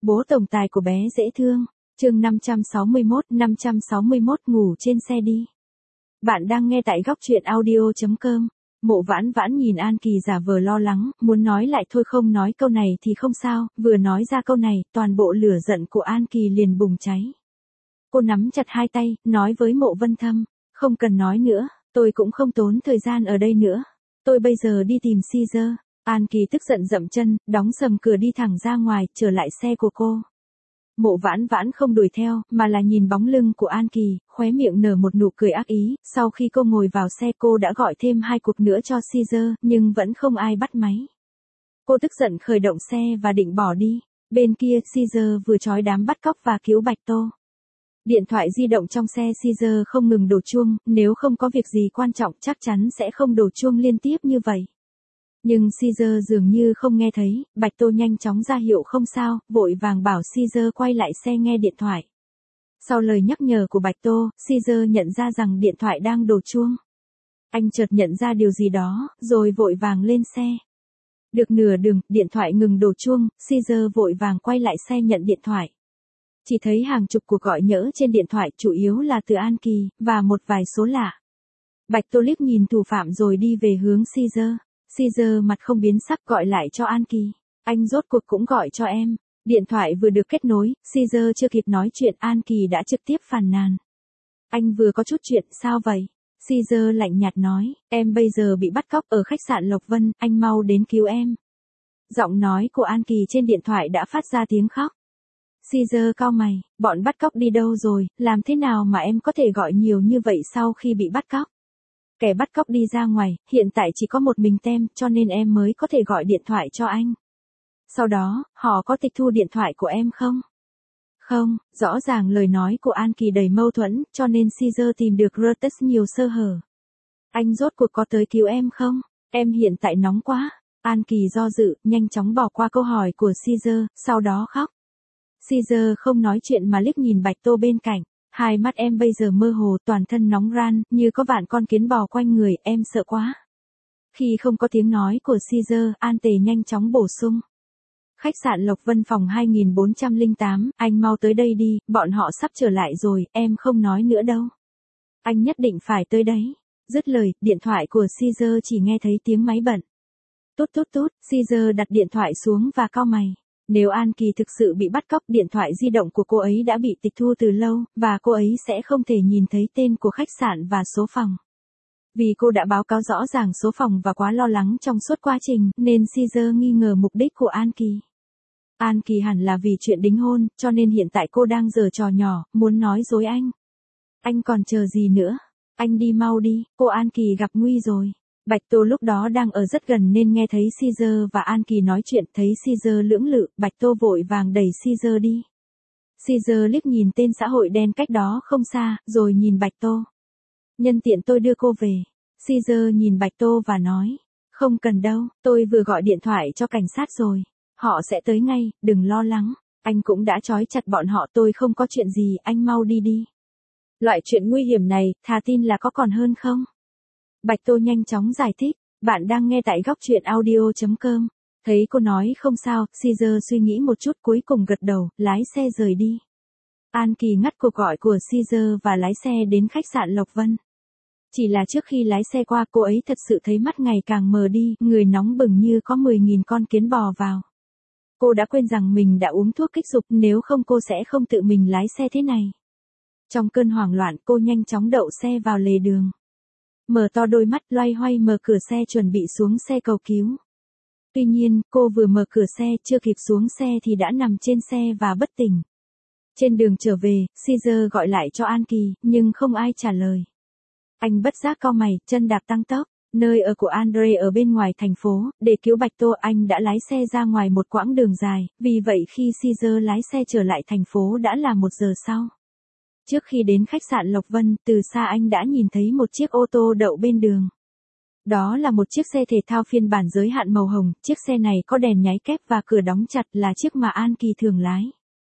Bố tổng tài của bé dễ thương. Chương 561 ngủ trên xe đi. Bạn đang nghe tại góc truyện audio.com. Mộ Vãn Vãn nhìn An Kỳ giả vờ lo lắng, muốn nói lại thôi không nói câu này thì không sao, vừa nói ra câu này, toàn bộ lửa giận của An Kỳ liền bùng cháy. Cô nắm chặt hai tay, nói với Mộ Vân Thâm, không cần nói nữa, tôi cũng không tốn thời gian ở đây nữa. Tôi bây giờ đi tìm Caesar. An Kỳ tức giận dậm chân, đóng sầm cửa đi thẳng ra ngoài, trở lại xe của cô. Mộ Vãn Vãn không đuổi theo, mà là nhìn bóng lưng của An Kỳ, khóe miệng nở một nụ cười ác ý, sau khi cô ngồi vào xe cô đã gọi thêm 2 cuộc nữa cho Caesar, nhưng vẫn không ai bắt máy. Cô tức giận khởi động xe và định bỏ đi, bên kia Caesar vừa trói đám bắt cóc và cứu Bạch Tô. Điện thoại di động trong xe Caesar không ngừng đổ chuông, nếu không có việc gì quan trọng chắc chắn sẽ không đổ chuông liên tiếp như vậy. Nhưng Caesar dường như không nghe thấy, Bạch Tô nhanh chóng ra hiệu không sao, vội vàng bảo Caesar quay lại xe nghe điện thoại. Sau lời nhắc nhở của Bạch Tô, Caesar nhận ra rằng điện thoại đang đổ chuông. Anh chợt nhận ra điều gì đó, rồi vội vàng lên xe. Được nửa đường, điện thoại ngừng đổ chuông, Caesar vội vàng quay lại xe nhận điện thoại. Chỉ thấy hàng chục cuộc gọi nhỡ trên điện thoại, chủ yếu là từ An Kỳ, và một vài số lạ. Bạch Tô liếc nhìn thủ phạm rồi đi về hướng Caesar. Caesar mặt không biến sắc gọi lại cho An Kỳ. Anh rốt cuộc cũng gọi cho em. Điện thoại vừa được kết nối, Caesar chưa kịp nói chuyện An Kỳ đã trực tiếp phàn nàn. Anh vừa có chút chuyện, sao vậy? Caesar lạnh nhạt nói, em bây giờ bị bắt cóc ở khách sạn Lộc Vân, anh mau đến cứu em. Giọng nói của An Kỳ trên điện thoại đã phát ra tiếng khóc. Caesar cau mày, bọn bắt cóc đi đâu rồi, làm thế nào mà em có thể gọi nhiều như vậy sau khi bị bắt cóc? Kẻ bắt cóc đi ra ngoài, hiện tại chỉ có một mình tem, cho nên em mới có thể gọi điện thoại cho anh. Sau đó, họ có tịch thu điện thoại của em không? Không, rõ ràng lời nói của An Kỳ đầy mâu thuẫn, cho nên Caesar tìm được Reuters nhiều sơ hở. Anh rốt cuộc có tới cứu em không? Em hiện tại nóng quá. An Kỳ do dự, nhanh chóng bỏ qua câu hỏi của Caesar, sau đó khóc. Caesar không nói chuyện mà liếc nhìn Bạch Tô bên cạnh. Hai mắt em bây giờ mơ hồ, toàn thân nóng ran, như có vạn con kiến bò quanh người, em sợ quá. Khi không có tiếng nói của Caesar, An Tề nhanh chóng bổ sung. Khách sạn Lộc Vân phòng 2408, anh mau tới đây đi, bọn họ sắp trở lại rồi, em không nói nữa đâu. Anh nhất định phải tới đấy. Dứt lời, điện thoại của Caesar chỉ nghe thấy tiếng máy bận. Tút tút tút, Caesar đặt điện thoại xuống và cau mày. Nếu An Kỳ thực sự bị bắt cóc, điện thoại di động của cô ấy đã bị tịch thu từ lâu, và cô ấy sẽ không thể nhìn thấy tên của khách sạn và số phòng. Vì cô đã báo cáo rõ ràng số phòng và quá lo lắng trong suốt quá trình, nên Caesar nghi ngờ mục đích của An Kỳ. An Kỳ hẳn là vì chuyện đính hôn, cho nên hiện tại cô đang giở trò nhỏ, muốn nói dối anh. Anh còn chờ gì nữa? Anh đi mau đi, cô An Kỳ gặp nguy rồi. Bạch Tô lúc đó đang ở rất gần nên nghe thấy Caesar và An Kỳ nói chuyện, thấy Caesar lưỡng lự, Bạch Tô vội vàng đẩy Caesar đi. Caesar liếc nhìn tên xã hội đen cách đó không xa, rồi nhìn Bạch Tô. Nhân tiện tôi đưa cô về. Caesar nhìn Bạch Tô và nói, không cần đâu, tôi vừa gọi điện thoại cho cảnh sát rồi. Họ sẽ tới ngay, đừng lo lắng. Anh cũng đã trói chặt bọn họ, tôi không có chuyện gì, anh mau đi đi. Loại chuyện nguy hiểm này, thà tin là có còn hơn không? Bạch Tô nhanh chóng giải thích, bạn đang nghe tại góc truyện audio.com. Thấy cô nói không sao, Caesar suy nghĩ một chút cuối cùng gật đầu, lái xe rời đi. An Kỳ ngắt cuộc gọi của Caesar và lái xe đến khách sạn Lộc Vân. Chỉ là trước khi lái xe qua, cô ấy thật sự thấy mắt ngày càng mờ đi, người nóng bừng như có 10.000 con kiến bò vào. Cô đã quên rằng mình đã uống thuốc kích dục, nếu không cô sẽ không tự mình lái xe thế này. Trong cơn hoảng loạn, cô nhanh chóng đậu xe vào lề đường. Mở to đôi mắt loay hoay mở cửa xe chuẩn bị xuống xe cầu cứu. Tuy nhiên, cô vừa mở cửa xe chưa kịp xuống xe thì đã nằm trên xe và bất tỉnh. Trên đường trở về, Caesar gọi lại cho An Kỳ, nhưng không ai trả lời. Anh bất giác cau mày, chân đạp tăng tốc. Nơi ở của Andre ở bên ngoài thành phố, để cứu Bạch Tô anh đã lái xe ra ngoài một quãng đường dài, vì vậy khi Caesar lái xe trở lại thành phố đã là 1 giờ sau. Trước khi đến khách sạn Lộc Vân, từ xa anh đã nhìn thấy một chiếc ô tô đậu bên đường. Đó là một chiếc xe thể thao phiên bản giới hạn màu hồng, chiếc xe này có đèn nháy kép và cửa đóng chặt là chiếc mà An Kỳ thường lái.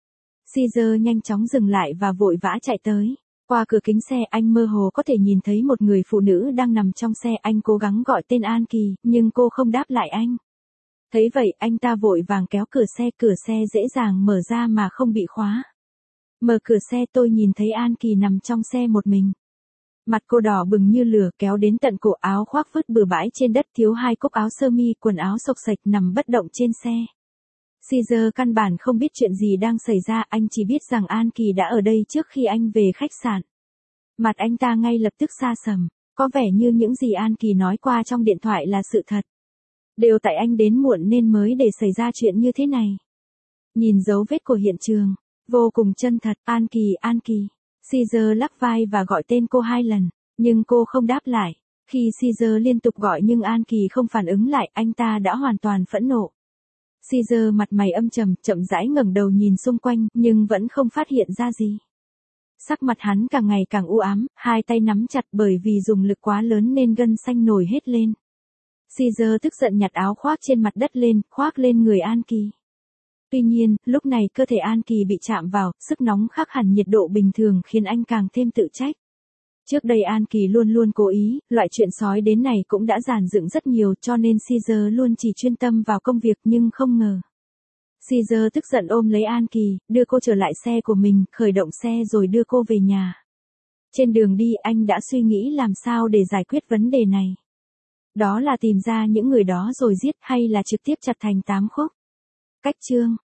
Caesar nhanh chóng dừng lại và vội vã chạy tới. Qua cửa kính xe anh mơ hồ có thể nhìn thấy một người phụ nữ đang nằm trong xe, anh cố gắng gọi tên An Kỳ, nhưng cô không đáp lại anh. Thấy vậy anh ta vội vàng kéo cửa xe dễ dàng mở ra mà không bị khóa. Mở cửa xe tôi nhìn thấy An Kỳ nằm trong xe một mình. Mặt cô đỏ bừng như lửa kéo đến tận cổ, áo khoác vứt bừa bãi trên đất, thiếu 2 cúc áo sơ mi, quần áo xộc xệch nằm bất động trên xe. Caesar căn bản không biết chuyện gì đang xảy ra, anh chỉ biết rằng An Kỳ đã ở đây trước khi anh về khách sạn. Mặt anh ta ngay lập tức sa sầm, có vẻ như những gì An Kỳ nói qua trong điện thoại là sự thật. Đều tại anh đến muộn nên mới để xảy ra chuyện như thế này. Nhìn dấu vết của hiện trường, vô cùng chân thật. An Kỳ. Caesar lắc vai và gọi tên cô 2 lần, nhưng cô không đáp lại. Khi Caesar liên tục gọi nhưng An Kỳ không phản ứng lại, anh ta đã hoàn toàn phẫn nộ. Caesar mặt mày âm trầm, chậm rãi ngẩng đầu nhìn xung quanh, nhưng vẫn không phát hiện ra gì. Sắc mặt hắn càng ngày càng u ám, 2 tay nắm chặt bởi vì dùng lực quá lớn nên gân xanh nổi hết lên. Caesar tức giận nhặt áo khoác trên mặt đất lên, khoác lên người An Kỳ. Tuy nhiên, lúc này cơ thể An Kỳ bị chạm vào, sức nóng khác hẳn nhiệt độ bình thường khiến anh càng thêm tự trách. Trước đây An Kỳ luôn luôn cố ý, loại chuyện sói đến này cũng đã dàn dựng rất nhiều cho nên Caesar luôn chỉ chuyên tâm vào công việc nhưng không ngờ. Caesar tức giận ôm lấy An Kỳ, đưa cô trở lại xe của mình, khởi động xe rồi đưa cô về nhà. Trên đường đi anh đã suy nghĩ làm sao để giải quyết vấn đề này. Đó là tìm ra những người đó rồi giết hay là trực tiếp chặt thành 8 khúc. Cách chương